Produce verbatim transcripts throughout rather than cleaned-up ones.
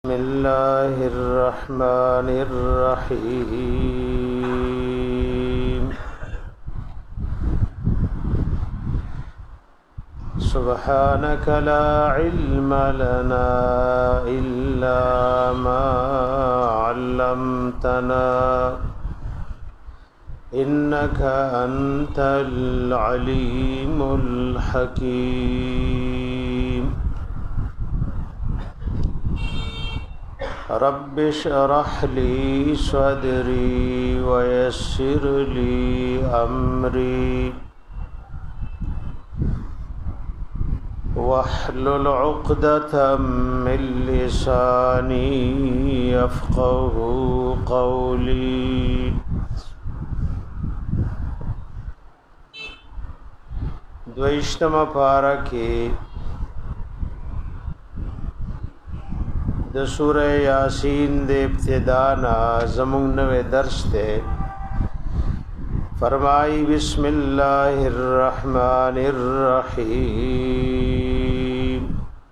بسم الله الرحمن الرحيم سبحانك لا علم لنا إلا ما علمتنا إنك أنت العليم الحكيم رب اشرح لي صدري ويسر لي أمري واحلل عقدة من لساني يفقه قولي دویشتم پارکی د سورہ یاسین د ابتدا نا زمون نوے درس تے فرمائی بسم اللہ الرحمن الرحیم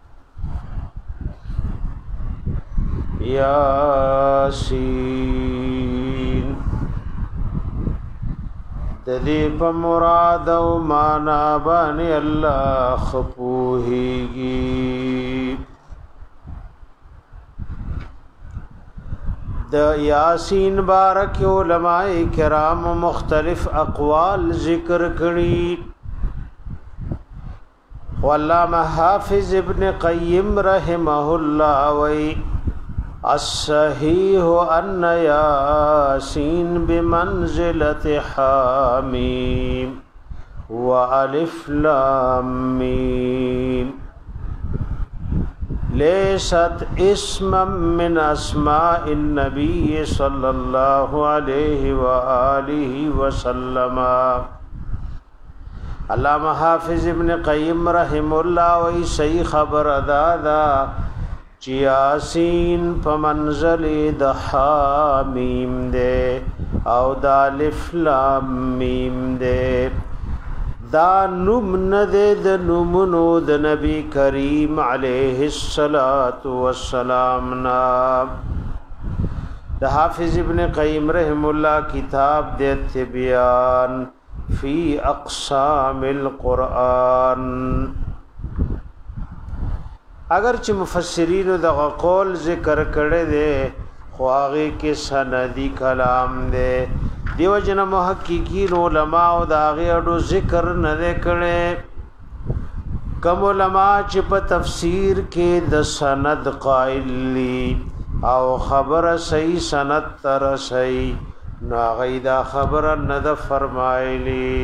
یاسین ددی پا مراد و مانا بانی اللہ خپوہیگی د یاسین بارک علماء کرام مختلف اقوال ذکر کړي علامہ حافظ ابن قیم رحمه الله وی الصحیح ان یاسین بمنزلة حامیم والف لام میم لیست اسما من اسماء النبی صلی اللہ علیہ وآلہ وسلم علامہ حافظ ابن قیم رحم اللہ وی صحیح خبر دادا چیاسین پمنزل د حامیم دے او دا الف لام میم دے دا نم ندے د نمونو د نبی کریم علیہ الصلاة والسلام نا دا حافظ ابن قیم رحم اللہ کتاب دے تبیان فی اقسام القرآن اگرچہ مفسرین دا قول ذکر کرے دے خواغی کے سندی کلام دے دیو جن محققین علماء او دا غیړو ذکر نه کړي کوم علماء چې په تفسیر کې د سند قائل لی او خبر صحیح سند تر صحیح نا غیدا خبر نه د فرمایلی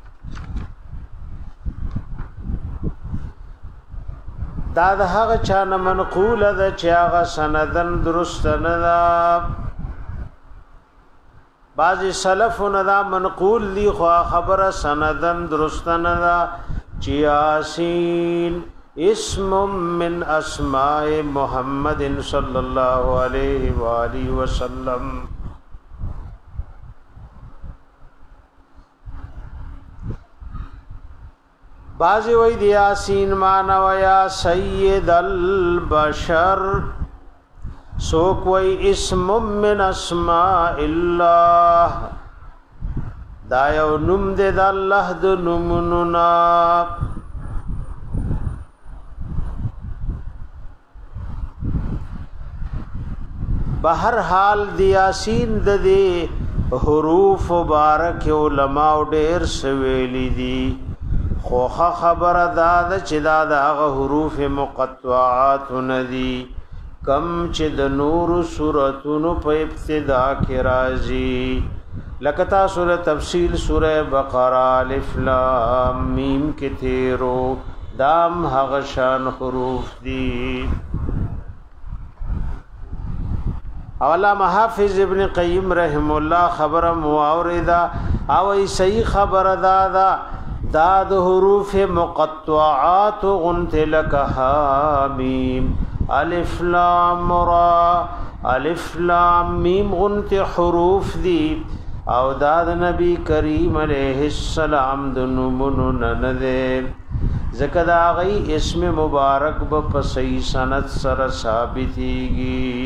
دا د هغه چا نه منقول ده چې هغه سندن درست نه ده بعض سلفون دا منقول لی خوا خبر سندن درستن دا چیاسین اسم من اسماء محمد صلی اللہ علیہ وآلہ وسلم بعض وید یاسین مانا ویا سید البشر سو کوئی اسم من اسماء اللہ دا یو نم دے دا اللہ دا نموننا بہر حال دی یاسین دا دے حروف مبارک علماء ډیر سویلی دی خوخه خبر دادا چی دادا اغا حروف مقطعات ندی کم چې د نور سورتونو په ابتدا کې راځي لکه تاسو له تفصیل سوره بقره الف لام میم کې تیرو دام هغه شان حروف دي علامہ حافظ ابن قیم رحم الله خبر مواوردا او صحیح خبر دادا داد حروف مقطعات غنت لك حامیم الف لام را الف لام میم غنت حروف دی او داد نبی کریم علیہ السلام د نمونو ننده ذکر دا غي اسم مبارک به په صحیح سند سره ثابتيږي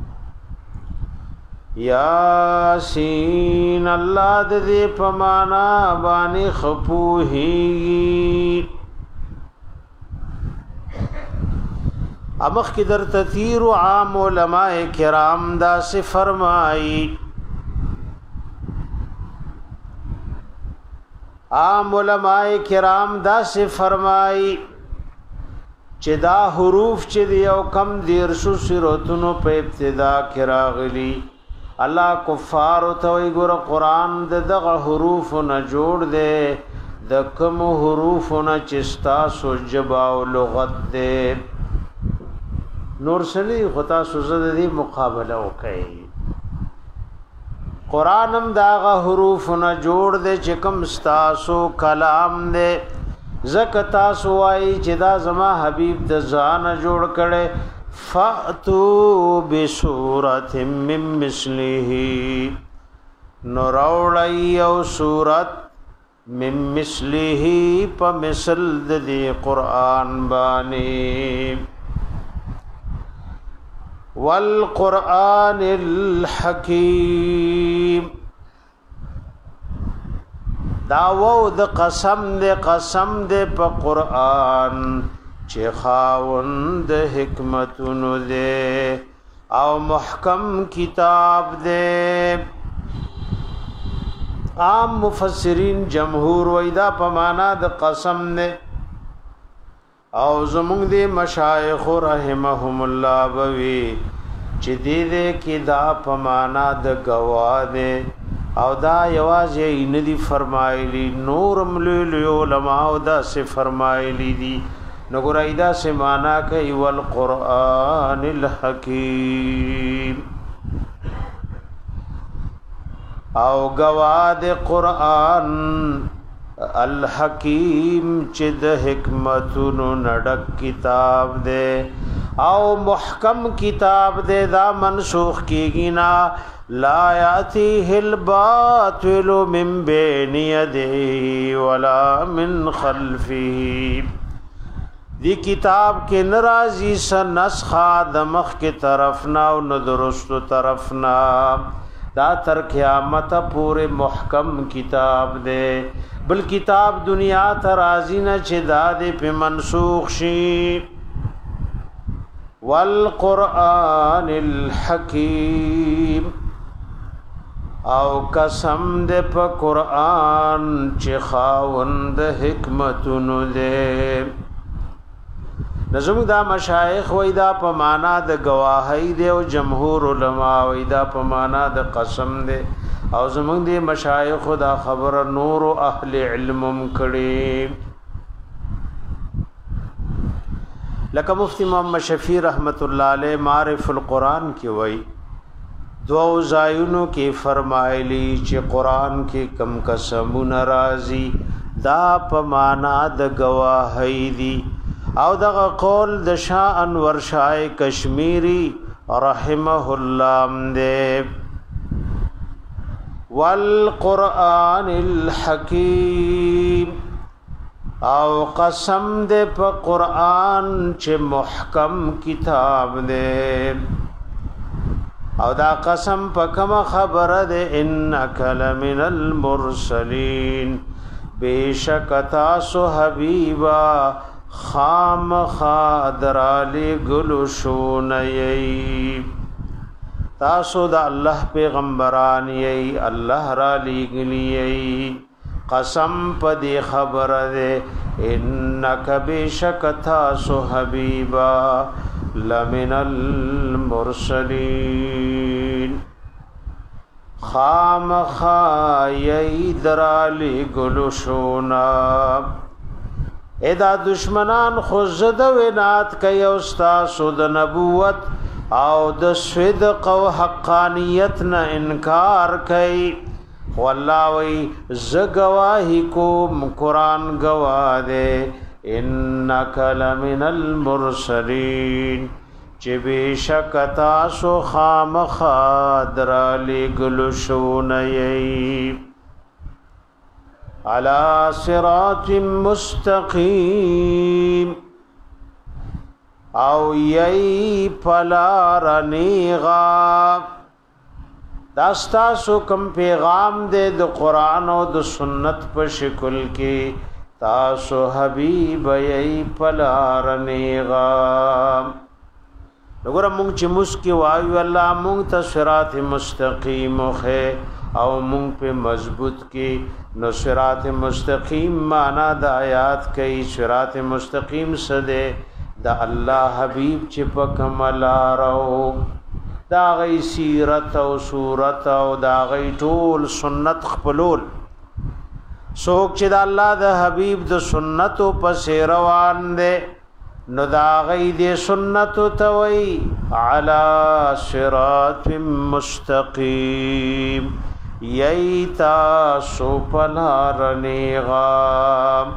یاسین الله دې په معنا باندې خپوهي امخ کی در تثیر عام علماء کرام دا سے فرمائی عام علماء کرام دا سے فرمائی چې دا حروف چې دی او کم دیر شو سورتونو په ابتدا کې راغلي الله کفار ته وی ګور قران د دغه حروف نه جوړ دی د کوم حروف نه چستا سو جبا او لغت دی نور سلی خطا سوزد دی مقابله وکړي قرانم داغه حروف نه جوړ دی چې کوم ستاسو کلام دی زکتا سوای چې دا زما حبیب د ځان جوړ کړي فاتو بسورۃ من مثله نوراوړی او سورۃ من مثله په مثل د قران باندې والقرآن الحکیم داوو د قسم دے قسم دے په قرآن چې خاوند حکمتونو دے او محکم کتاب دے عام مفسرین جمهور ویدا په معنا د قسم دے او زمونږ دی مشایخ رحمهم الله بوي چې دې دې کې دا په معنا د گواه دي او دا یوازې نه دي فرمایلی نور ملل علماء او دا سے فرمایلی دي نګورایدا سے معنا کوي والقران الحکیم او گواه د قران الحکیم چې د حکمتونو نډک کتاب دے او محکم کتاب دے دا منسوخ کیږي نا لا یاتیه الباطل من بین یدیه ولا من خلفه دی کتاب کې ناراضی س نسخه د مخ کې طرف نا او نه درستو طرف نا دا تر قیامت پورے محکم کتاب دے بل کتاب دنیا ترازی نہ چدا دے پہ منسوخ شی والقرآن الحکیم او قسم دے پہ قرآن چی خاوند حکمتونو دے نظم دا مشایخ ویدا په معنا د گواهی دی او جمهور علما ویدا په معنا د قسم دی او زمونږ دی مشایخ دا خبر نور او اهل علمم کړي لکه مفتی محمد شفیع رحمت الله علیه معرف القرآن کې وای دو زایونو کې فرمایلی چې قرآن کې کم قسمونه راځي دا په معنا د گواهی دی او دغه قول د شاه انور شاه کشمیری رحمه الله دې والقران الحکیم او قسم دې په قران چې محکم کتاب دې او دا قسم په کومه خبره دې انک لمن المرسلین بیشک تاسو حبیبا خام خادرالی گلو شونئی تاسو دا اللہ پیغمبران یئی اللہ را لیگلی قسم پا دی خبر دے انکا بیشک تاسو حبیبا لمن المرسلین خام خایئی درالی گلو شونا ادا دشمنان خزد وینات کئی استاسو د نبوت او د صدق او حقانیت نه انکار کئی والله وی ز گواہی کوم قرآن گواه دے انک لمن المرسلین چی بیشک تاسو خامخا درالی گلو شونئی علی صراط مستقیم او یی پلارنیغا داستا سو کم پیغام دے د قرآن او د سنت په شکل کې تاسو حبیب یی پلارنیغا وګوره مونږ چې مسکی وایو الله مونږ ته صراط مستقیم خو او مونږ په مضبوط کې نو صراط مستقیم معنا د آیات کوي صراط مستقیم سده دا الله حبیب چې په کمل راو دا غي سیرت او صورت او دا غي ټول سنت خپلول سوک چې دا الله د حبیب د سنت په روان دي نو دا غي د سنت توي علی صراط مستقیم ییتا سو پلارنیغا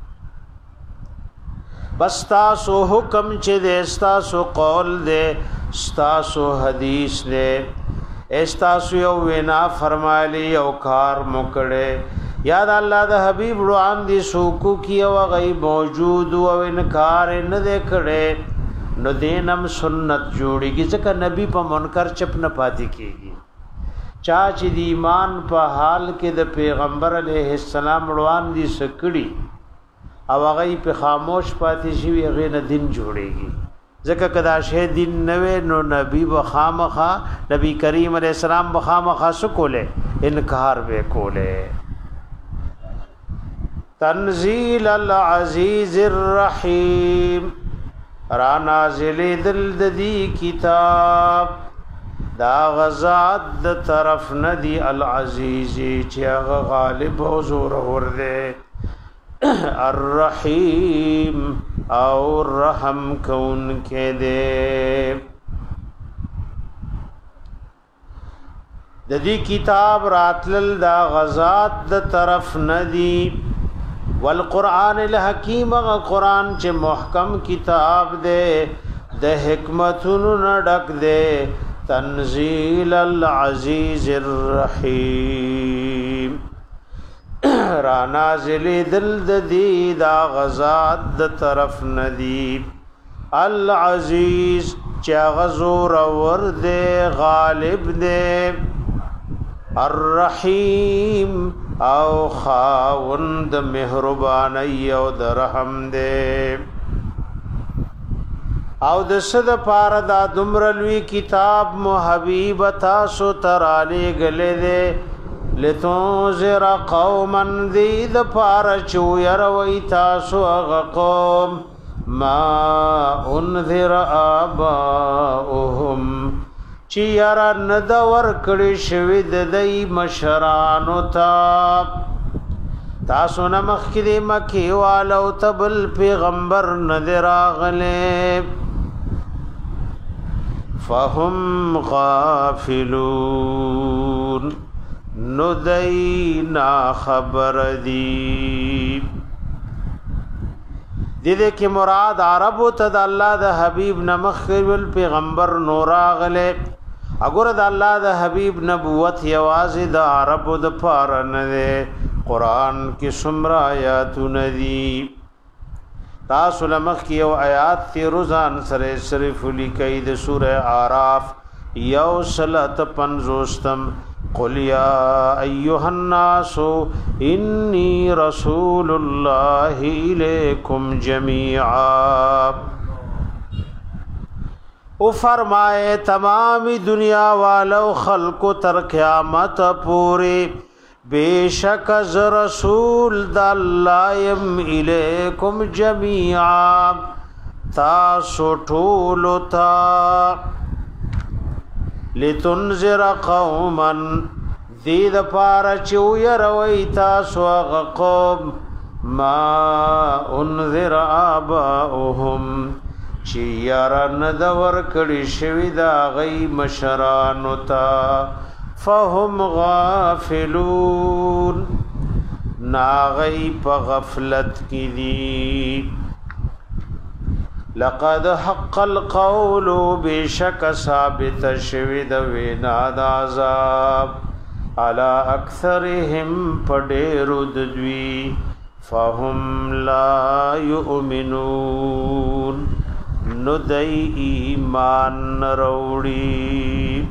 بس تاسو حکم چې دې تاسو قول دې تاسو حدیث دې استاسو یو وینا فرمایلی او کار مکړه یاد الله د حبیب روان دي سوکو کیو غي موجود او انکار نه دې کړه نو دینم سنت جوړیږي ځکه نبی په منکر چپ نه پاتې کیږي چا چې د ایمان په حال کې د پیغمبر علیه السلام روان دي سکړي او هغه په خاموش پاتې شي هغه نه دین جوړيږي ځکه کدا شه دین نوې نو نبی بخامخه نبی کریم علیہ السلام بخامخه سکوله انکار وکوله تنزيل العزيز الرحيم را نازل دل دی کتاب دا غزاد د طرف ندی العزیز چې هغه غالب او زور ور دی الرحیم او رحم کون کې دے د دې کتاب راتل دا غزات د طرف ندی والقران الحکیم غ قران چې محکم کتاب دے د حکمتونو نډک دے تنزيل العزيز الرحيم را نازل دل دی دا غزاد د طرف ندی العزیز چا غزور ور دے غالب دے الرحیم او خاوند مهربانی او د رحم دے او د صد پار دا دمرلوی کتاب محبیب تاسو ترالی گلے دے لتنذر قوما ذید پار چو یروی تاسو اغا قوم ما انذر آباؤهم چی یرا ندور کڑی شوید دی مشرانو تا تاسو نمخ کی دی مکی والو تبل پیغمبر ندر آغلے فهم غافلون ندینا خبر دی دیده کی مراد عربو تد اللہ دا حبیب نمخبل پیغمبر نوراغلے اگر دا اللہ دا حبیب نبوت یوازی دا عربو دا پارن دے قرآن کی سمر آیاتو ندی تاسو لمخ کی یو آیات تی روزان سر صرف لکی دا سورہ آراف یو سلط پنزوستم قل یا ایها الناس انی رسول اللہ الیکم جمیعا او فرمائے تمام دنیا والو خلق تر قیامت پوری بے شک از رسول دا اللہ یم الیکم جمیعا تاسو ټولو تا لتنذر قوما ذید پارا چو یروی تاسو اغا قوم ما انذر آباؤهم چی یارا ندور کڑی شوی دا غی مشرانو تا فهم غافلون ناغی پا غفلت کی دی لقد حق القول بشک ثابت شوید وینا د عذاب علی اکثرهم پډېرو د دوی فهم لا یؤمنون نو دای ایمان وروړي.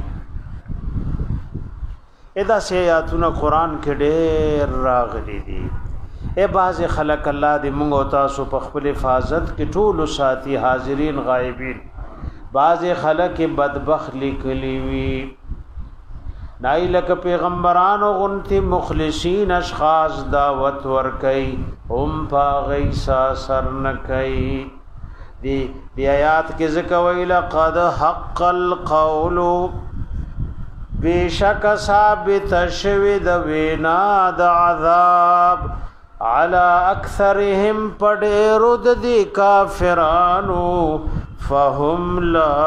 ادا سے آیاتونه قران کې ډېر راغلي دي. اے باز خلق الله دې موږ او تاسو په خپل حفاظت کې ټول ساتي حاضرین غایبین. باز خلق بدبخت لیکلی وی نایلک پیغمبرانو غنتی مخلصین اشخاص دعوت ورکي هم پاغی سر نکي. دی دی آیات کې ذکر ویل قد حق القول بیشک ثابت شوی د وینا د عذاب علی اکثرهم پډېرو د دی کافرانو فهم لا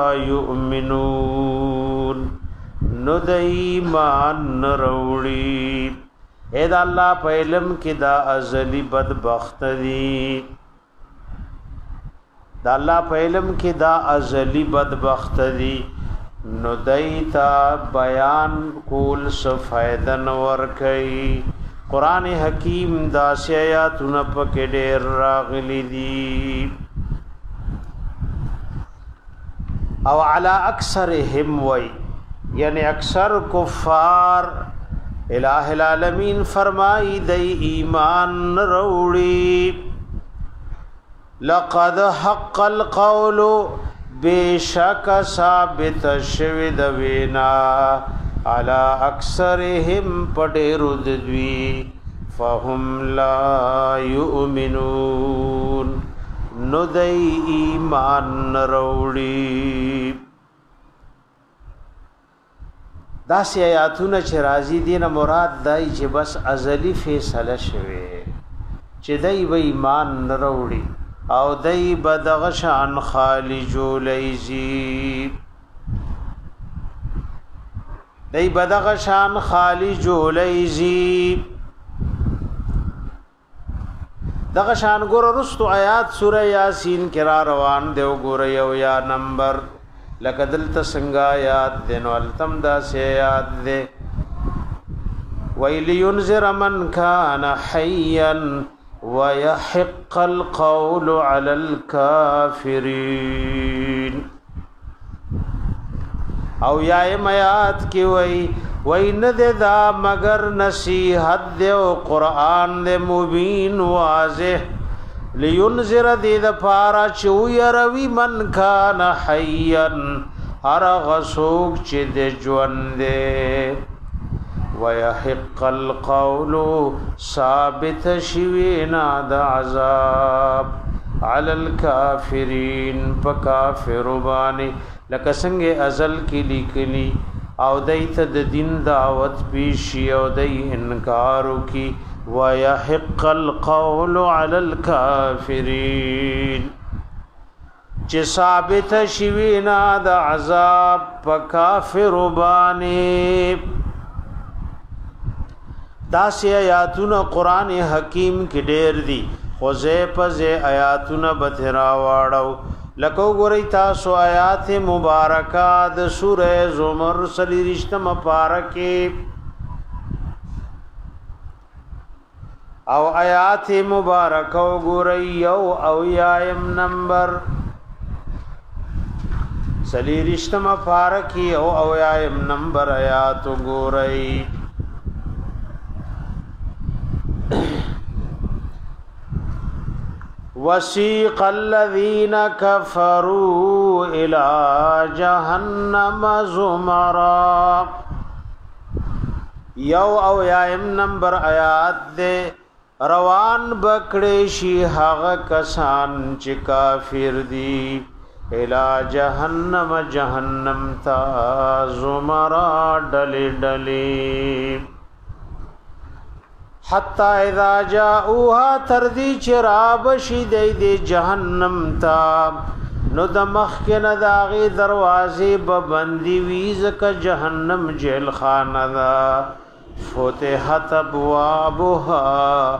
یؤمنون نو د ایمان نروړي. اې دا الله په علم کې دا ازلی بدبخت دي. دا الله په علم کې دا ازلی بدبخت دي. نو دایتا بیان کول څه فائدہ نور کوي. قران حکیم دا آیاتونه پکې ډېر راغلي دي. او علی اکثرهم وای یعنی اکثر کفار الہ العالمین فرمائی دی ایمان روڑی. لقد حق القول بیشک ثابت شوی د وینا علی اکثرهم پډېرو د دوی فهم لا یؤمنون نو دی ایمان روړي. دا سی آیاتونه چې راځي دي نه مراد دای چې بس ازلی فیصله شوه چې دای و ایمان نه وروړي او دای بدغه شان خالی جولیزی دای بدغه شان خالی جولیزی. دغه شان ګور رستو آیات سوره یاسین کرا روان دی وګور یو یا نمبر لقدل تسنگا آیات دینو التم دا سے آیات دے وَإِلِ يُنذِرَ مَنْ كَانَ حَيًّا وَيَحِقَّ الْقَوْلُ عَلَى الْكَافِرِينَ. او یائم آیات کی وئی وئی ندے دا مگر نصیحت دے و قرآن دے مبین واضح لینذر دید پارا چو یروی من کان حیّن ہر غسوک چی دے جون دے ویحق القول ثابت شوینا دا عذاب علی الکافرین پا کافر بانی لکسنگ ازل کی لیکلی او دیت د دین دعوت پیشی او دی انکارو کی وَيَحِقَّ الْقَوْلُ عَلَى الْكَافِرِينَ چه ثابت شوینا دا عذاب پا کافر بانی. دا سی آیاتون قرآن حکیم کی دیر دی خوزے پزے آیاتون بتراوارو لکو گوری تاسو آیات مبارکات سورہ زمر سلی رشتم پارکی او آیات مبارکو گوری یو او یایم نمبر سلی رشتم پارکی او او یایم نمبر آیاتو گوری. وَسِيقَ الَّذِينَ كَفَرُوا إِلَى جَهَنَّمَ زُمَرًا یو او یایم نمبر آیات دے روان بکڑی شی هغه کسان چې کافر دی الى جهنم جهنم تا زمرا ڈلی ڈلی حتی اذا جاؤها تردی چراب شی دی دی جهنم تا نو د مخکن داغی دروازی ببندی ویزک جهنم جیل خانه دا فتحت ابوابها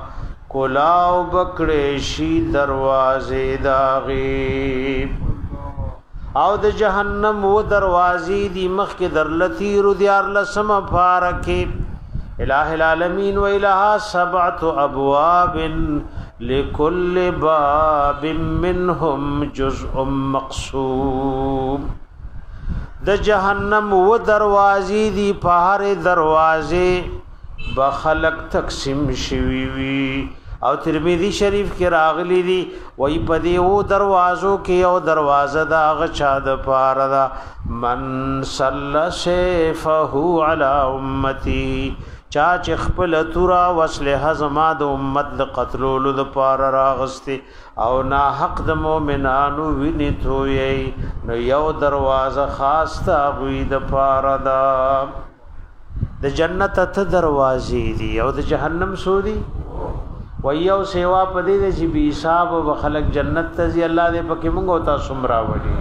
کلاو بکڑی شی دروازی داغی او د جهنم و دروازې دی مخ کې درلتی رو دیار لسم پارکه الہ العالمین و الہ سبعت ابواب لكل باب منهم جزء مقسوم د جهنم و دروازې دی پهار دروازې بخلق تقسیم شوی وی او ترمذی شریف کې راغلی دی وای په دې و دروازو کې یو دروازه دا غچا د پاره دا من صلی سیفه علی امتی چا چې خپل تورا وصله زما د امت د قتلولو د پاره راغسته او نا حق د مؤمنانو ویني توي نو یو دروازه خاص تا غوي د پاره دا د جنت ته دروازې دي او د جهنم سودي ویو سیوا پدې دې چې بي حساب او خلق جنت ته زی الله دې پکې مونږ او تاسو مراوړي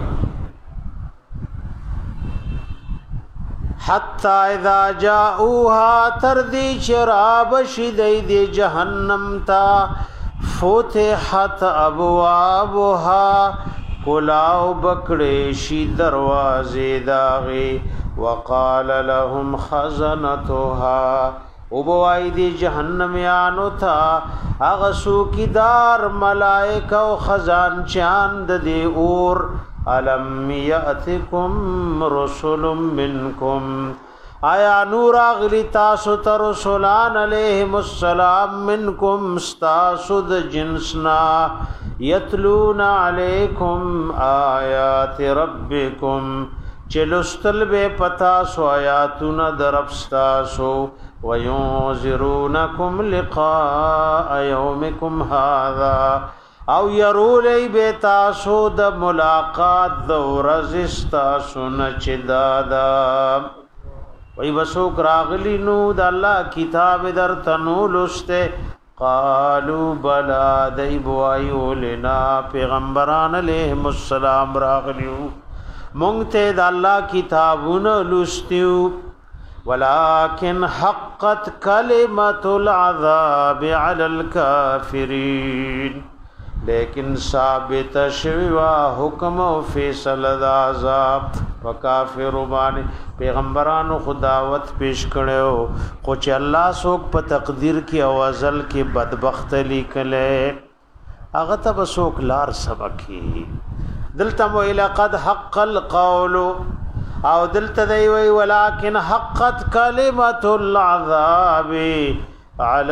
حتا اذا جاءوها تردي شراب شدید جهنم تا فتحت ابوابها کلاو بکړې شي دروازې داغي وقال لهم خزنتها او بوای دی جهنميانو تا اغسو کی دار ملائکه او خزان چاند دی اور الم یاتکم رسل منکم آیا نور اغلی تاسو تر رسولان علیہم السلام منکم استاسد جنسنا یتلون علیکم آیات ربکم چلستل بے پتا سو آیاتنا دربستاسو وَيُنذِرُونَكُمْ لِقَاءَ يَوْمِكُمْ هَذَا او يرولی بیتاسو د ملاقات د ورځ تاسو نه چدادا وای وسوک راغلی نو د الله کتاب در تنو لسته قالوا بلا دای بوایو لنا پیغمبران علیهم السلام راغلیو مونږ ته د الله کتابونه لستیو ولكن حقت كلمة العذاب على الكافرين لیکن ثابت شوا حکم او فیصله د عذاب وکافر باندې پیغمبرانو خداوت پیش کړو خو چې الله څوک په تقدیر کې او ازل کې بدبخت لیکله هغه ته څوک لار سبقي دلته مو لقد حق القول او دلته دی وی ولکن حقت کلمت العذاب علی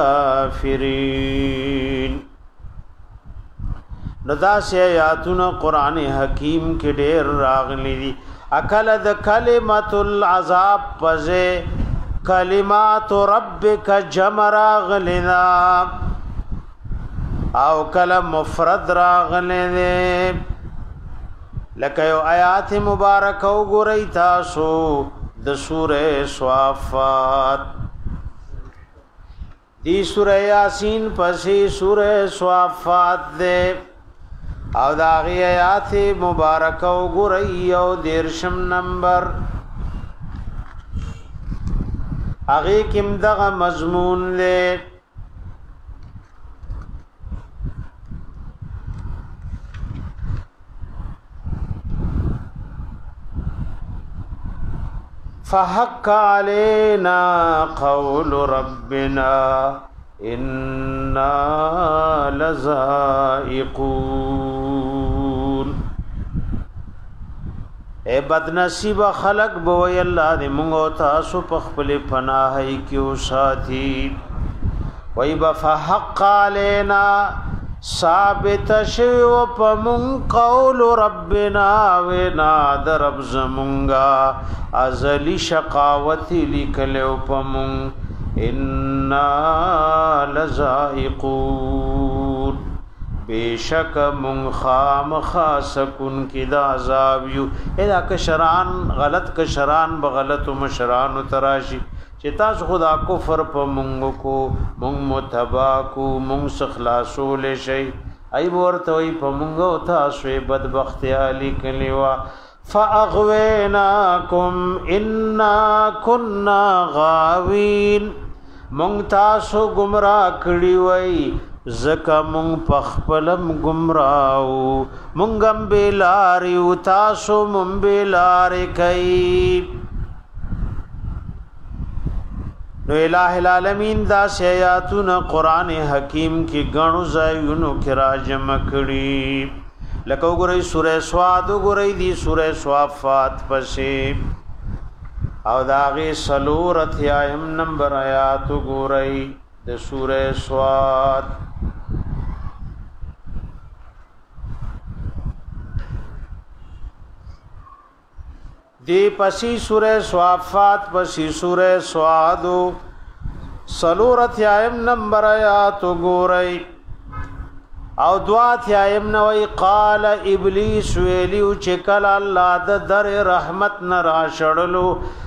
الکافرین ندا سے آیاتنا قرآن حکیم کے ډیر راغلی دی اکل د کلمت العذاب پزے کلمات ربک جمع راغلینا او کلم مفرد راغلی دی لکه یو آیات مبارک او ګورئ تاسو د سوره صافات دی سوره یاسین پسې سوره صافات ده او دا غي آیات مبارک او ګورئ او دیرشم نمبر هغه کوم دغه مضمون له فحق علينا قول ربنا إنا لذائقون اے بدنصیب خلق بوئی اللہ دے منگو تاسو پخپل پناہی کیو ساتھی وی بفحق علينا ثابت شو پمون قول ربنا ونا درب زمونگا ازلی شقاوتی لکلو پمون انا لذائقون بیشک من خام خاسکن کی دا عذابیو ادا کشران غلط کشران بغلط مشران تراشی چې تاسو خدا کفر په مونږ کو مونږ متبا کو مونږ سخلاصول شي ای ورته وي په مونږ او تاسو بدبختی علی کلیوا فاغویناکم انا كنا غاوین مونږ تاسو گمراه کړی وای زکا مونږ پخپلم گمراو مونږم بیلاری او تاسو مونږ بیلاری کوي نو الہ العالمین دا سیاتون قرآن حکیم کی گنو زایونو کی راجم کړي لکه وګورئ سورہ سواد وګورئ دی سورہ صافات پسې او داغه سلور اتیایم نمبر آیات وګورئ د سورہ سواد دی پسی سورہ صافات پسی سورہ سوادو سلورت یایم نمبر آیات گورئی او دوات یایم نوی قال ابلیس ویلیو چکل اللہ دا در رحمت نرا شڑلو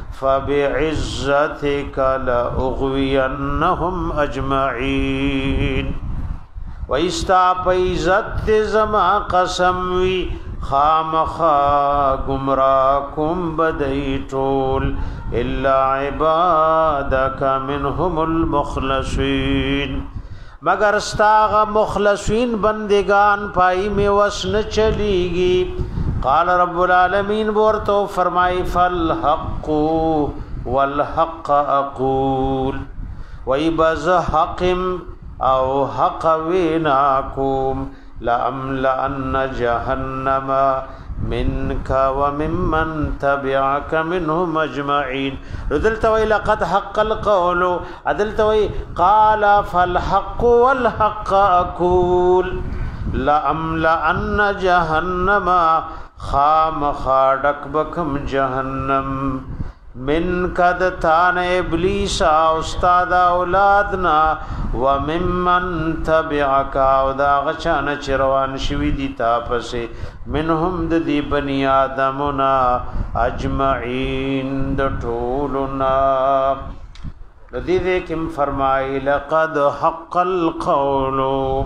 فبعزتک لأغوینہم اجمعین ویستا پیزت زما قسموی خامخا گمراکم بدئی ټول الا عبادک منهم المخلصین مگر استاغ مخلصین بندگان پائی میں وسن چلیگی قال رب العالمین بورتو فرمائی فالحق والحق اقول وی بز حقم او حق ویناکم لأملأن جهنم منك وممن تبعك منهم أجمعين ردلتوي لقد حق القول عدلتوي قال فالحق والحق أقول لأملأن جهنم خام خادك بكم جهنم من قد تان ابلیس استاد اولادنا وممن تبعك او دا غچان چروان شوی دی تاپسه منهم د دی بنی آدمنا اجمعین د ټولنا ردی دې کوم فرمای لقد حق القول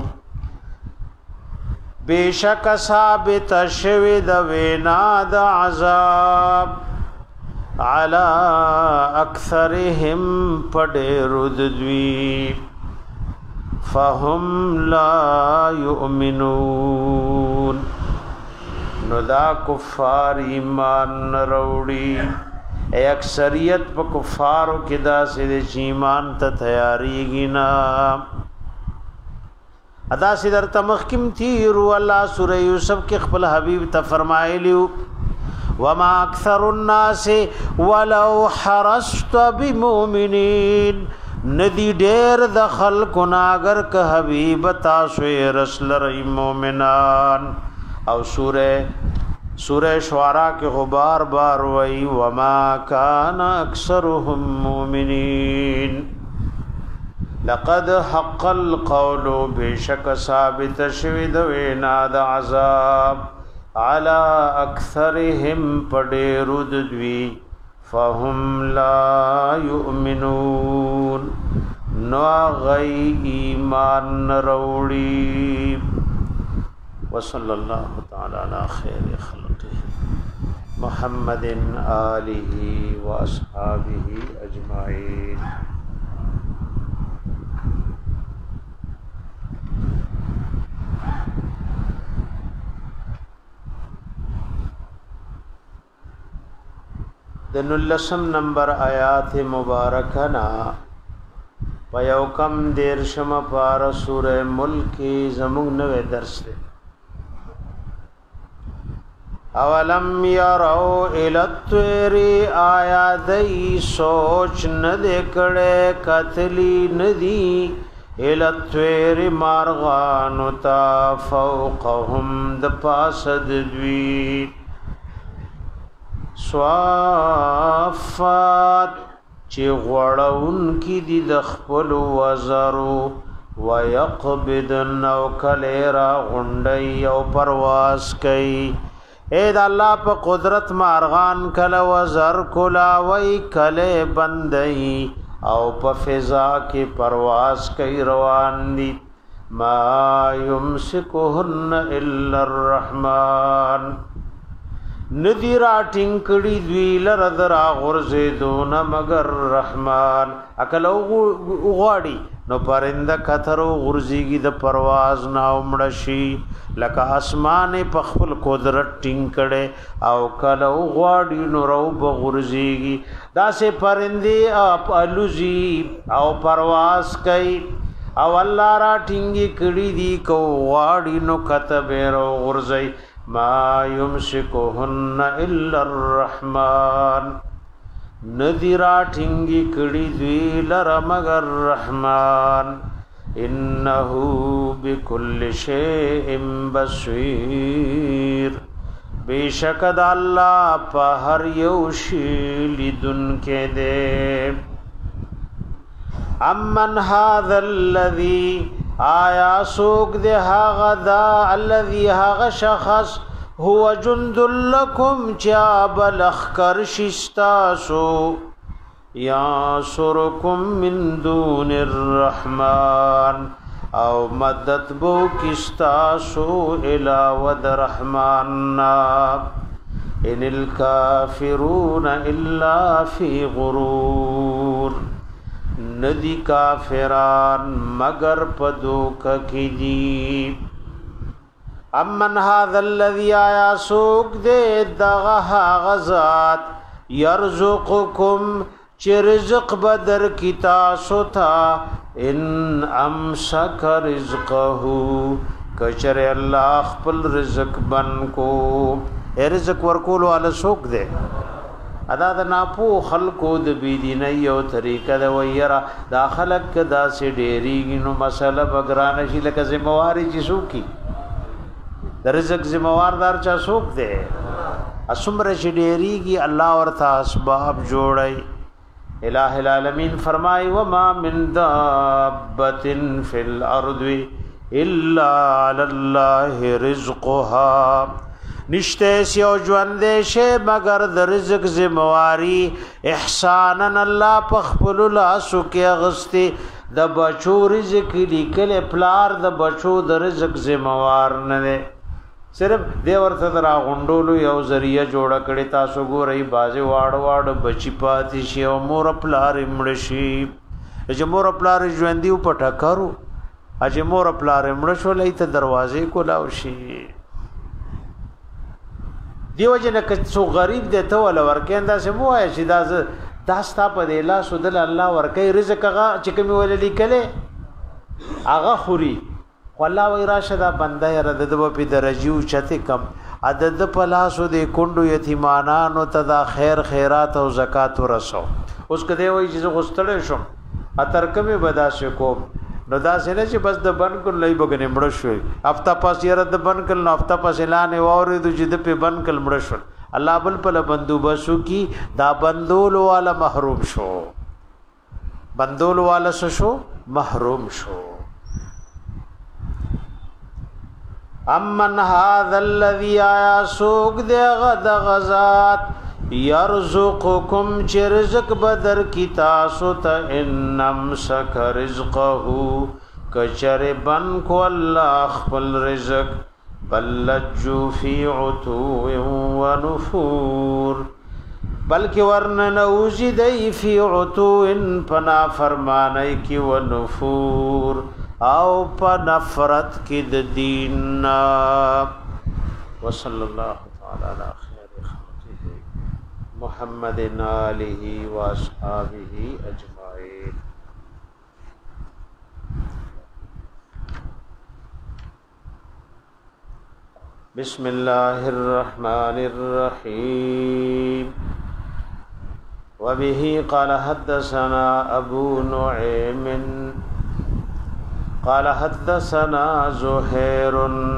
بیشک ثابت شوی د وینا د عذاب على اکثرهم پډرودوی فهم لا يؤمنون نو دا کفار ایمان نروڑی اے اکثریت پا کفارو کدا سید ایمان تا تیاری گینا ادا سیدر تمخکم تیرو اللہ سورہ یوسف کے خپل حبیب تا فرمائے لیو وما اکثر الناس ولو حرست بمؤمنین ندی ډیر د خلکو ناگر که حبیب تاسو رسول رئی مومنان او سورہ سورہ شعراء کے غبار بار وئی وما کان اکثرهم مؤمنین لقد حق القول بشک ثابت شوید وینا د عذاب على اکثرهم پډیرود دوی فهم لا يؤمنون نو غی ایمان روڑی وصلی اللہ تعالی علی خیر خلقه محمد آلہ و اصحابہ اجمعین دنلسم نمبر آیات مبارکنا پیو کم دیر شم پار سورہ ملک زمون نوے درس دے اولم یرو الاتویر آیا دی سوچ ندے کڑے قتلی ندی الاتویر مارغانو تا فوقهم دپاسد دوی صافات چی غوڑون کی دی دخپل وزرو ویقبدن او کلیرا غنڈی او پرواز کئی اید اللہ پا قدرت مارغان کل وزر کلاوی کلے بندئی او پا فضا کی پرواز کئی روان دی ما یمسکہن الا الرحمن ندی را ټینګړي دوی لره درا غرزه دون مگر رحمان اکل وغواړي نو پرنده کترو غرزیگی د پرواز نا امړ شي لکه اسمان په خپل قدرت ټینګ کړي او کله غواړي نو رو بغرزیگی دا سه پرندے اپ الوزی او پرواز کوي او الله را ټینګي کړي دي کو غواړي نو کتبه رو غرزي ما يمسكهن الا الرحمن ندیرا ٹھنگی کڑی دوی لر مگر رحمان انہو بکل شیئن بصیر بے شکد اللہ پا ہر یوشی لدن کے دے امن هذا الذي آیا سوک دے هاغ دا الذي هاغ شخص هو جند لکم چاب لخکر شستاسو یا سرکم من دون الرحمن او مدد بو کستاسو علاوة رحماننا ان الكافرون الا فی غرور ندی کافران مگر پدوک کی دی امن هذا الذي آیا سوک دے دغه غزات يرزقكم چه رزق بدر کی تاسو تا ان امسک رزقه کچر الله خپل رزق بن کو رزق ورکول والا سوک دے ادا د ناپو خلقو د بيدینه یو طریقه د ویرا دا خلق دا سي ډيري نو مسله بګران شي لکه ذمہواری چې سوکي د رزق ذمہواردار چا سوک دے اسمر شډيري کی الله ورته اسباب جوړي الہ العالمین فرمای وما من دابۃ فی الارض الا علی الله رزقها نشته سیو ژوند شه مگر د رزق ذمہواری احسانن الله پخپل لاسو کې اغستی د بچو رزق لیکل پلار د بچو د رزق ذمہوار نه صرف دی ورته درا غونډولو یو ذریعہ جوړ کړي تاسو ګورئ بازي واړ واړ بچی پاتې شي او مور پلار مړ شي چې مور پلار ژوندۍ په ټکرو چې مور پلار مړ شو لایته دروازې کولاو شي دیو جن کڅو غریب دی ته ول ورکیندا سمو آیا چې دا داستا په دی لا سودل الله ورکې رزق هغه چې کوم ول لیکله هغه خوري والله وی راشدا بنده رد د په درجو چته کم عدد پلاسو د کندو یتیمانانو تدا خیر خیرات او زکات ورسو اوس کده وی چې غستړ شم اتر کمه بدا شکو نو دا سره چې بس د بن کول لای بګنه مړ شو هفته پاس یره د بن کول نو هفته پاس اعلان ووري د چې د په بن کول مړ شو الله بل په بندوبسو کی دا بندول والا محروم شو بندول والا شو محروم شو امن هذا الذي آیا سوک دے غد غزات یرزقکم چه رزق بدر کی تاسو تا انم سک رزقه کچر بن کو اللہ خپل رزق بل لجو فی عتو و نفور بلکہ ورن نوزی دی فی عتو پنا فرمانی کی و نفور او پا نفرت کی دین وصلی اللہ تعالی علی خیر خلقہ محمد آلہ و اصحابہ اجمعین بسم اللہ الرحمن الرحیم وبه قال حدثنا ابو نعیم قال حدثنا زہیر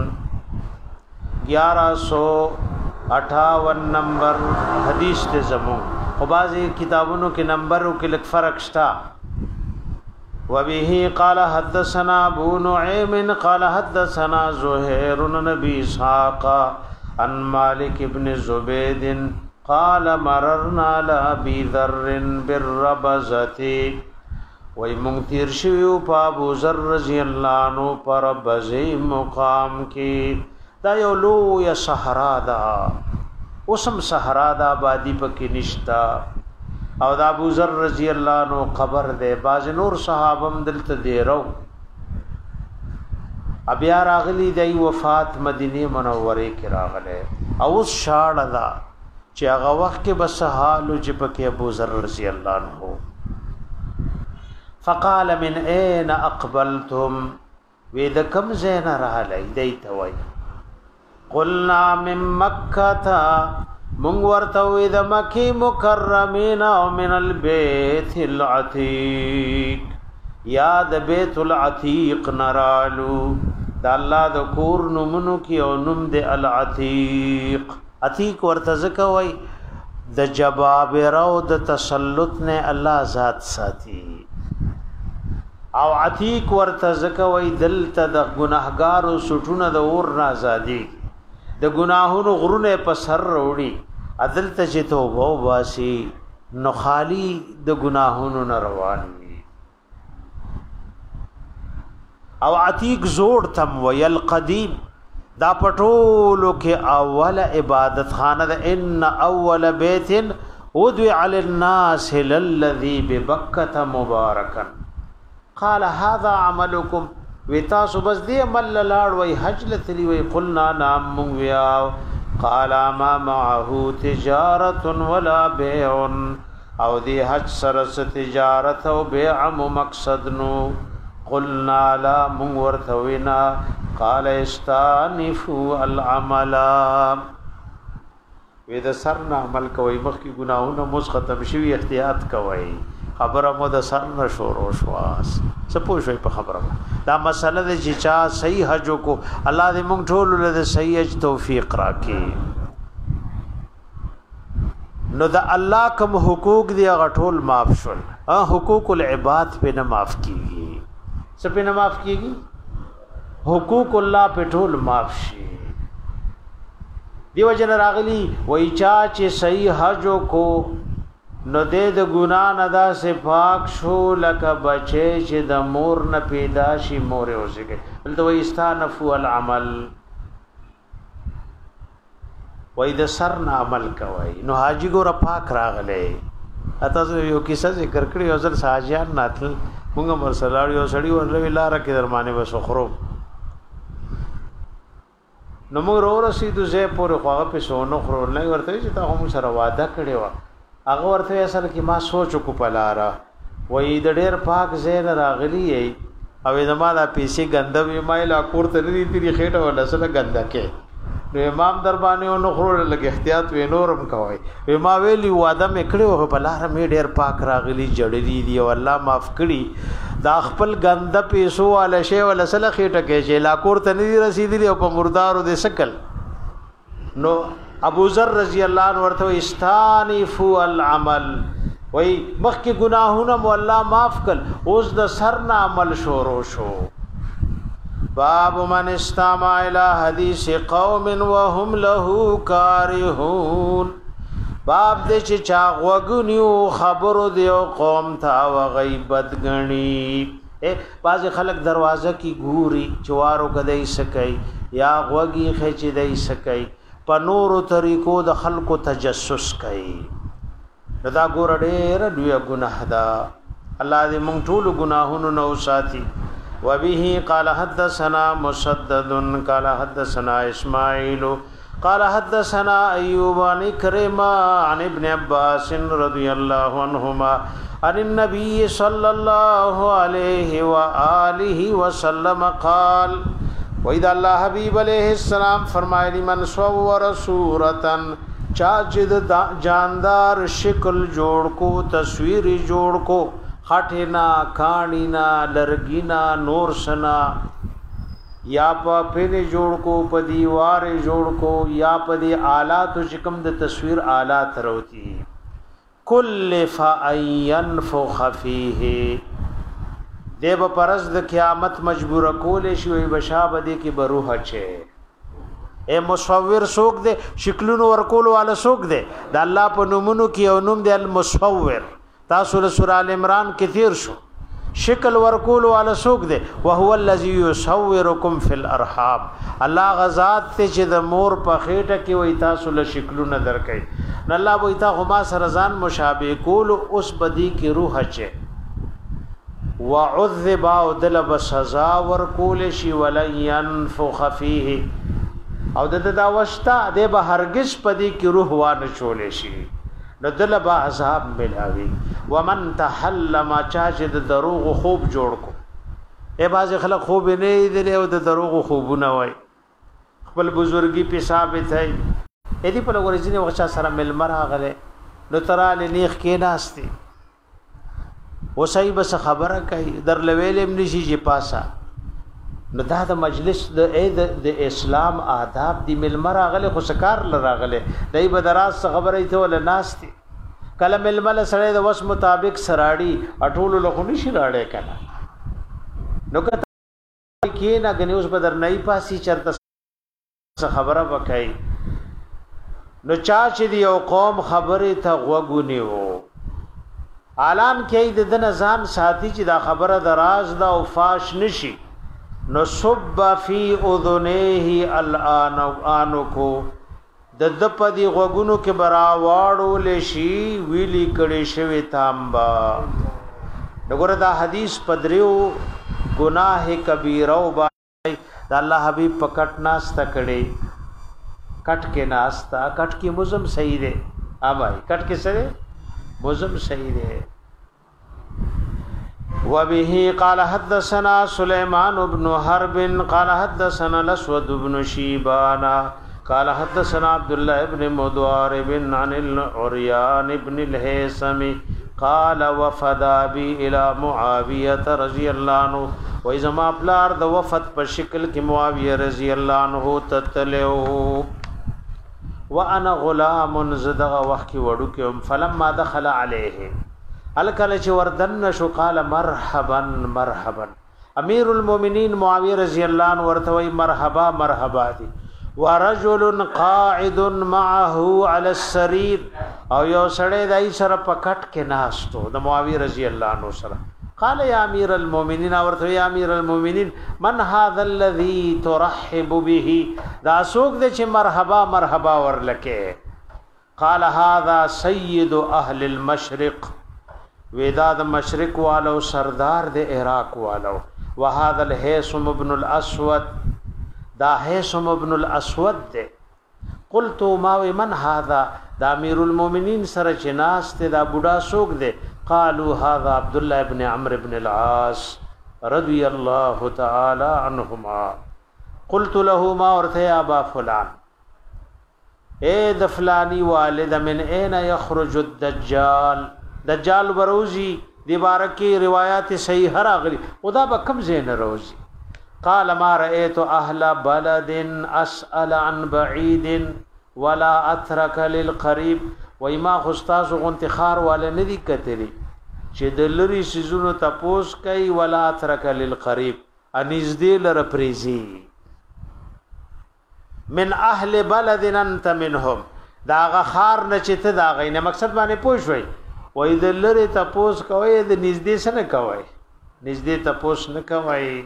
گیارہ سو اٹھاون نمبر حدیث تے زمون خو بعضی کتابونو کے نمبروں کے لک فرق شتا وبه قال حدثنا ابو نعیم قال حدثنا زہیر نبی اسحاق عن مالک ابن زبید قال مررنا لابی ذر بالربزتی وی منگتیر شویو پا ابو ذر رضی اللہ عنہ پر بزی مقام کی دا یو لو یا صحرا دا اسم صحرا دا بادی پکی نشتا او د ابو ذر رضی الله عنه قبر دے باز نور صحابم دلته دی رو بیا راغلی دی وفات مدینه منوره کې راغله او شاړه دا چې هغه وخت کې بس حالو چې پکې ابو ذر رضی الله عنه فقال من اين اقبلتم وید کم زین رالی دیت وای قلنا من مکه من ورتوی د مکی مکرمین او من البيت العتیق یاد بیت العتیق نرالو د الله د کور نومونو کې او نوم د العتیق عتیق ورته ځکه وای د جبابره او د تسلط نه الله ذات ساتي او عتیق ورته ځکه وای دلته د ګناهګارو سټونه د اور نه ازادي د ګناهونو غرونه په سر وروړي عدالت چې توبه واسي نو خالی د ګناهونو نه روان وي او عتیق زوړ تم ویل قدیم دا پټولو کې اول عبادت خانه ده ان اول بیت ودع علی الناس للذي ببکه مبارکا قال هذا عملكم وتاسو بس دی عمل لاړ وی حج لتلی وی قلنا نام ویا قال ما معه تجاره ولا بيع او دی حج سرس تجارت او بيع مقصد نو قلنا لا من ورثوینا قال استانفوا العمل وې د سر نه عمل کوي مخکې ګناهونه مز ختم شي احتیاط کوي خبره مو د سر نه شروع شواس سپوږ شوي په خبره دا مسله د چې چا صحیح حج کو الله دې موږ ټول له صحیح حج توفیق راکړي نو د الله کوم حقوق دی غټول معاف شول ها حقوق العباد په نه معاف کیږي څه په نه معاف کیږي حقوق الله په ټول معاف شي دیو جن راغلی وای چا چې صحیح حج کو نو دې د ګنا نه دا صفاک شو لکه بچي چې د مور نه پیدا شي مور اوسېږي بلته وای استانفو العمل وای د سر نه عمل کوي نو حاجی ګور پاک راغله اته یو کیسه ذکر کړی او ځل ساجان ناتل موږ مرسلاړ یو سړی ورلوي لار کې درمانه وسخرو نو موږ ورو رسیدو زه پورې خواغه په سونو خرو نه ورته چې تا هم سره وعده کړی و هغه ورته اصل کې ما سوچ کو پلاره وې د ډېر پاک زین راغلی ای او زما دا پیسې غندوي مایلا کور ته دې دې خېټه ولا سره غندا کې نو امام در باندې نو خرو لګ احتیاط وینورم کوي و ما ویلی واده مې کړو په لار مې ډېر پاک راغلی جړې دی او الله معاف کړي دا خپل غنده پیسو والا شی ولا سره خېټه کې چې لا کور ته دې رسیدلی او په مردارو دې سکل نو ابو ذر رضی اللہ عنہ ورته استانفوا العمل وای مخکې گناهونه مو الله معاف کړ اوس د سر نه عمل شروع شو باب من استمع الى حدیث قوم وهم له کارهون باب دې چې چا غوګنیو خبرو دی قوم ته او غیبت غنی اے باز خلک دروازه کی ګوري چوارو کدی سکای یا غوګي خچ دی سکای په نورو طریقو د خلقو تجسس کوي دا ګور ډېر لوی ګناه ده الله دې مونږ ټول ګناهونو نو ساتي وبه قال حدثنا مسدد قال حدثنا اسماعيل قال حدثنا ايوب عن كريمه عن ابن عباس رضي الله عنهما عن النبي صلى الله عليه واله وسلم قال وإذا الله حبیب علیہ السلام فرمایلی من صور صورتن چاچد جاندار شکل جوړ کو تصویر جوړ کو خټینا کانینا لرګینا نور سنا یا په پینې جوړ کو په دیوار جوړ کو یا په دی آلات شکم د تصویر آلات روتی کل فینفخ فیه دیو پرز د قیامت مجبور کول شي وي بشاب دي کې بروح چه اے مصور سوق دے شکلونو ورکول والا سوق دے د الله په نومونو کې او نوم دی المصور تاسو له سورہ ال عمران کې تیر شو شکل ورکول والا سوق دے وهو الذي يصوركم في الارحام الله غزاد ته چې د مور په خېټه کې وای تاسو له شکلونه درکې نو الله وای تا غما سرزان مشابه کول اوس بدی کې روح چه وعذب او دلب سزا ورکول شي ولن ينفخ فيه او د دا وشتا د به هرگز پدی کې روح وانه چولې شي نو دل با عذاب ملاوي ومن تحلم چاجد دروغ خوب جوړ کو اے باز خلک خوب نه دي او د دروغ خوبونه وای خپل بزرګي په ثابت ہے اې دې په لوري ځینې وخت سره مل مرغله نو تراله نیخ کې ناشتي وسای بس خبره کوي در لویلم نشي چې پاسا نو دا د مجلس د اې د اسلام آداب دی مل مرغله خو سکار لراغله دای بدراز خبره ته ول ناشتي کله مل مل سره د وس مطابق سراړي اټول له نشي راړې کنه نو کته کې نه غنیوس بدر نه پاسي چرته خبره وکای نو چا چې دی یو قوم خبره ته غوګونی وو اعلان کوي د نظام ساتي چې دا خبره دراز دا او فاش نشي نو صب فی اذنیه الان انکو د د پدی غوګونو کې براواړو لشي ویلی کړي شوی تامبا دغه دا حدیث پدریو گناہ کبیره او باندې د الله حبیب پکټ ناستا کړي کټ کې ناستا کټ کې مزم صحیح ده اوبای کټ کې سره مزم صحیح ده وبه قال حدثنا سليمان بن حرب قال حدثنا الاسود بن شيبان قال حدثنا عبد الله بن مضارب عن العريان بن الهيثم قال وفد بي الى معاويه رضي الله عنه واذا ما بلار د وفد په شکل کې معاويه رضی الله عنه تتلو وانا غلام زدغه وحکی وړو کې فلما دخل عليه الکل چې وردن شو قال مرحبا مرحبا امیر المؤمنین معاویه رضی الله عنه ورته وی مرحبا مرحبا دي ورجل قاعد معه على السرير او یو سړی دای سره پکټ کې ناستو د معاویه رضی الله عنه سره قال يا امير المؤمنين ورته يا امير المؤمنين من هذا الذي ترحب به دا سوق د چې مرحبا مرحبا ورلکه قال هذا سيد اهل المشرق ویداد مشرق والو سردار د عراق والو وهذا الهيثم ابن الاسود دا هيثم ابن الاسود ده قلت ما من هذا دا امیر المؤمنین سره چناس ته دا بوډا سوق ده قالوا هذا عبد الله ابن عمرو ابن العاص رضي الله تعالى عنهما قلت له ما ورث يا ابا فلان اے د فلانی والد من اين يخرج الدجال دجال بروزی دی بارکی روایات صحیح راغلی خدا به کم زین روزی قال ما رأيت اهل بلد اسأل عن بعيد ولا اترك للقريب وما خستاس غنتخار ولا ندی کتلی چې د لری سيزونو تپوس کوي ولا اترك للقريب انیز دی لر پریزی من اهل بلد انت منهم داغه خار نه چې ته داغه نه مقصد باندې پوښوي وای د لری تپوس کوي د نږدې سره کوي نږدې تپوس نه کوي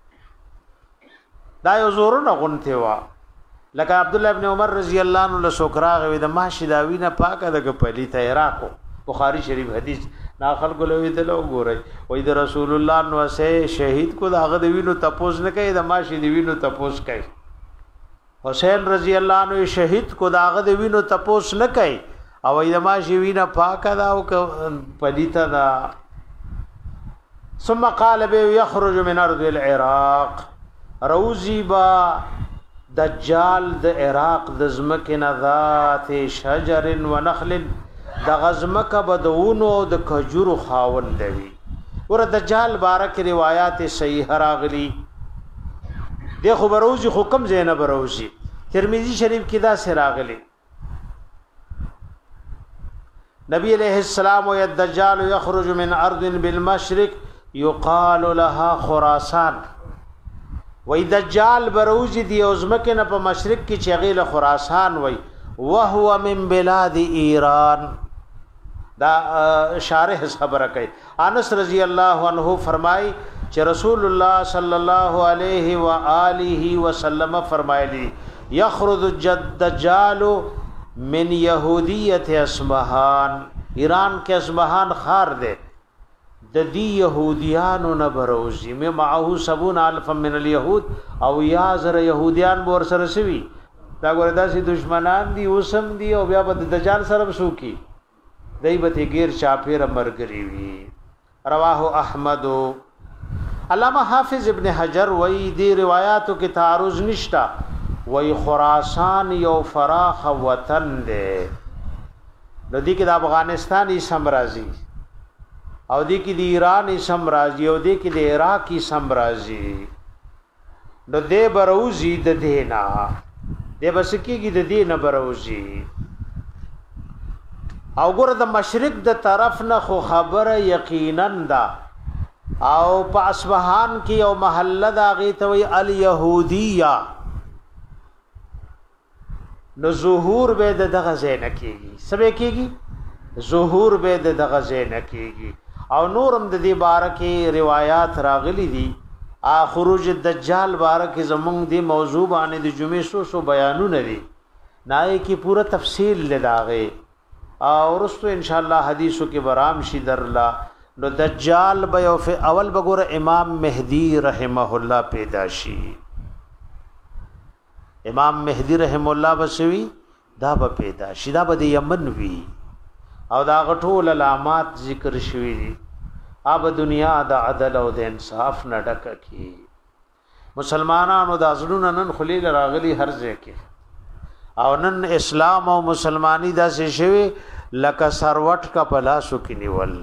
دا یو زور نه غونته وا لکه عبد الله ابن عمر رضی الله عنه له سوکراغه وي د ماشي داوی نه پاکه د پلی ته عراق بخاری شریف حدیث نا خلق له وی ته وګورئ وای د رسول الله نو سه شهید کو داغه د وینو تپوس نه کوي د ماشي د وینو تپوس کوي حسین رضی الله عنه شهید کو داغه د وینو تپوس نه کوي او ایدما شوینا پاکا دا او پلیتا دا ثم قال به يخرج من ارض العراق روزی با دجال د عراق د زمکه ذات شجر ونخل د غزمکه بدونو د کجورو خاون دی ور دجال بارک روایت صحیح راغلی د خبروزی حکم زینب روزی ترمذی شریف کې دا سره راغلی نبی علیہ السلام و الدجال یخرج من ارض بالمشرق یقال لها خراسان وای دجال بروز دی ازمکه نه په مشرق کې چغیل خراسان وای وهو من بلاد ایران دا شارح خبره کوي. انس رضی الله عنه فرمای چې رسول الله صلی الله علیه و آله وسلم فرمایلی یخرج الدجال من یهودیت اصبهان. ایران کې اصبهان خار ده د دې يهوديانو نه بروزي مې معه سبون الف من اليهود او یا زر يهوديان بور سره سوي دا ګوره داسې دشمنان دي اوسم دي او بیا په دجال سره وسوکي دای به غیر چاپیر مرګري وي. رواه احمد. علامہ حافظ ابن حجر وی دی روایاتو کې تعارض نشتا وی خراسان یو فراخ وطن ده د دې کې د افغانستان ای سمرازي او دی کی دی ایران سمراجی او دی کی دی عراقی سمراجی نو دی بروزی د دینا دی بسکی کی د دین بروزی او ګره د مشرق د طرف نه خو خبره یقینا دا او په اصفهان کې او محله دا غي ته وی الیهودیه نو ظهور به دغه زین کیږي سبه کیږي ظهور به دغه زین کیږي. او نورم د دې بارکه روایت راغلي دي خروج الدجال بارکه زمونږ دی موضوع باندې د جمعې سو سو بیانونه دي نای کی پورا تفصیل لداغه او ورستو ان شاء الله حدیثو کې برام شي درلا. نو دجال به او اول بګور امام مهدی رحمه الله پیدا شي. امام مهدی رحم الله بسوي دا به پیدا شي دا به د یمن وی او دا غټول علامات ذکر شوی دي اب دنیا د عدل او د انصاف نه ډک کی. مسلمانانو د ازلون نن خلیل راغلی هر ځای کې او نن اسلام او مسلمانی دا څه شوی لکه سروټ کا پلاسو کې نیول.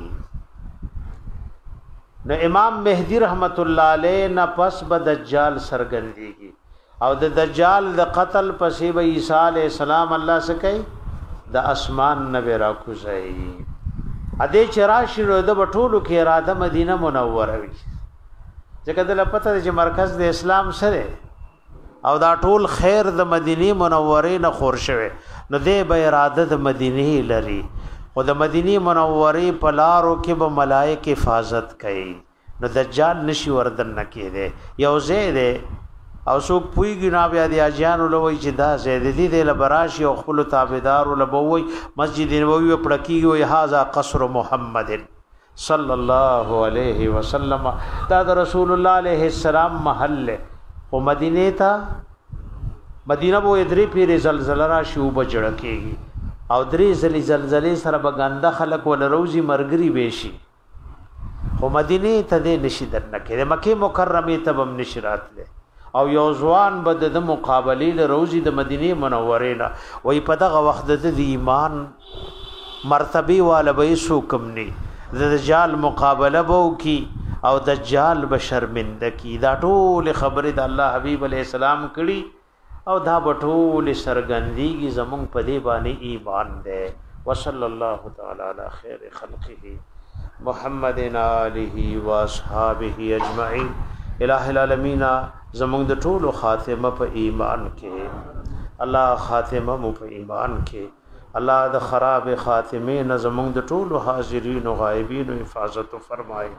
نو امام مهدی رحمت الله علیه نه پس به دجال سرګندېږي او د دجال د قتل پسې به عیسی علیہ السلام الله سکي د اسمان نبی را کوزای اده چراشی نو د بټولو کې اراده مدینه منوره وي ځکه د لپته چې مرکز د اسلام سره او دا ټول خیر د مدینه منورې نه خور شوه نو د به اراده د مدینه لري او د مدینه منورې په لارو کې به ملائکه حفاظت کوي نو دجال نشي وردن نه کېده یو زیده او څوک پویږي نه بیا د اجیان لوي چې دا زید دي د لبراشي او خپل تابعدار لبوي مسجد نبوي پړکی وي هاذا قصر محمد صلی الله علیه وسلم دا د رسول الله علیه السلام محل او مدینه ته مدینه بو ادری پیر زلزلہ را شو بجړکیږي او درې زلی زلزلې سره بغنده خلق ول روزي مرګري ویشي خو مدینه ته د نشي درنه کړي مکه مکرمه ته بم نشرات له او یو ځوان بد د مقابله له روزي د مدینه منوره نه وای په دغه وخت د ایمان مرتبه والا به سو کم ني د دجال مقابله بو کی او دجال بشرمنده کی دا ټول خبره د الله حبیب علی السلام کړي او دا بټول سرګندېږي زمونږ په دی باندې ایمان ده. وصلی الله تعالی علی خیر خلقه محمد آله و اصحابہ اجمعین. الہ العالمین زمونږ د ټولو خاتمه په ایمان کې الله خاتمه مو په ایمان کې الله د خراب خاتمه نه زمونږ د ټولو حاضرین او غایبین حفاظت فرمایي.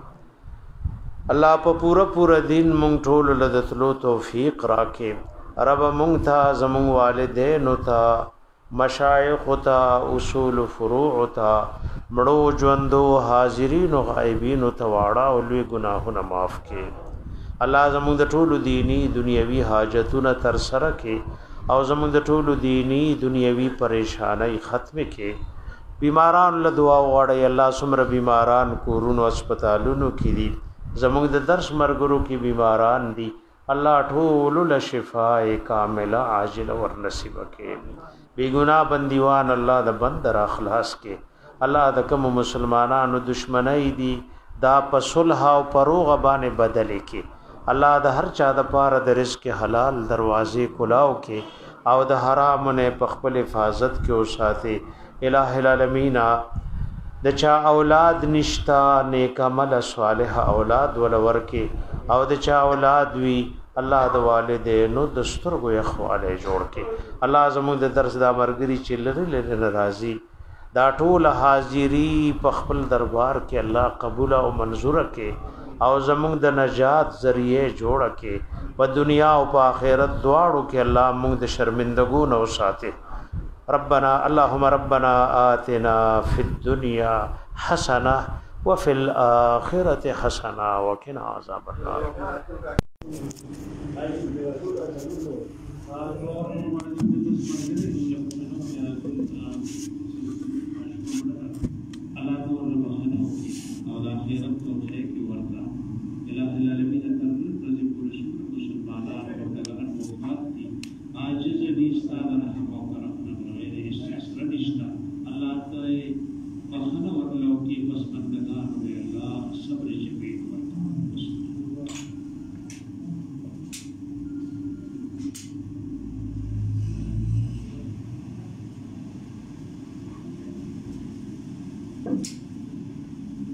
الله په پورا پورا دین مونږ ټول لدتلو توفیق راکې. رب مونږ ته زمونږ والدین او ته مشایخ او ته اصول فروع او ته مړو ژوندو حاضرین او غایبین او ته واړه او لوی ګناهونه معاف کړي. الله زموږ د ټولو دینی دنیوي حاجتونه تر سره کې او زموږ د ټولو دینی دنیوي پریشانای ختم کې. بیماران له دعا وغواړي الله سمره بیماران کورونو هسپتالونو کې دي زموږ د درس مرګرو کې بیماران دي الله ټول له شفاء کامله عاجل ور نصیب کړي. بی ګناه بندیوان الله د بندر اخلاص کې الله د کوم مسلمانانو دشمنی دي دا په صلح او پروغه باندې بدل کې الله د هر چا د پاره د رزق حلال دروازې کلاو کې او د حرام نه په خپل حفاظت کې او ساتي. الہ العالمین د چا اولاد نشتا نیک عمل صالح اولاد ولور کې او د چا اولاد وی الله د والدینو د سترګو اخواله جوړ کې. الله زموږ د درس د مرګري چې لری لری ناراضي دا ټول حاضری په خپل دربار کې الله قبول او منظور کې او زمونږ د نجات ذریعہ جوړ کې په دنیا او په آخرت دواړو کې الله موږ د شرمندګو نو ساته ربنا اللهم ربنا آتنا فی الدنيا حسنه وفي الاخره حسنه وقنا عذاب النار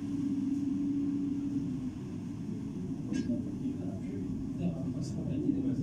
Thank you.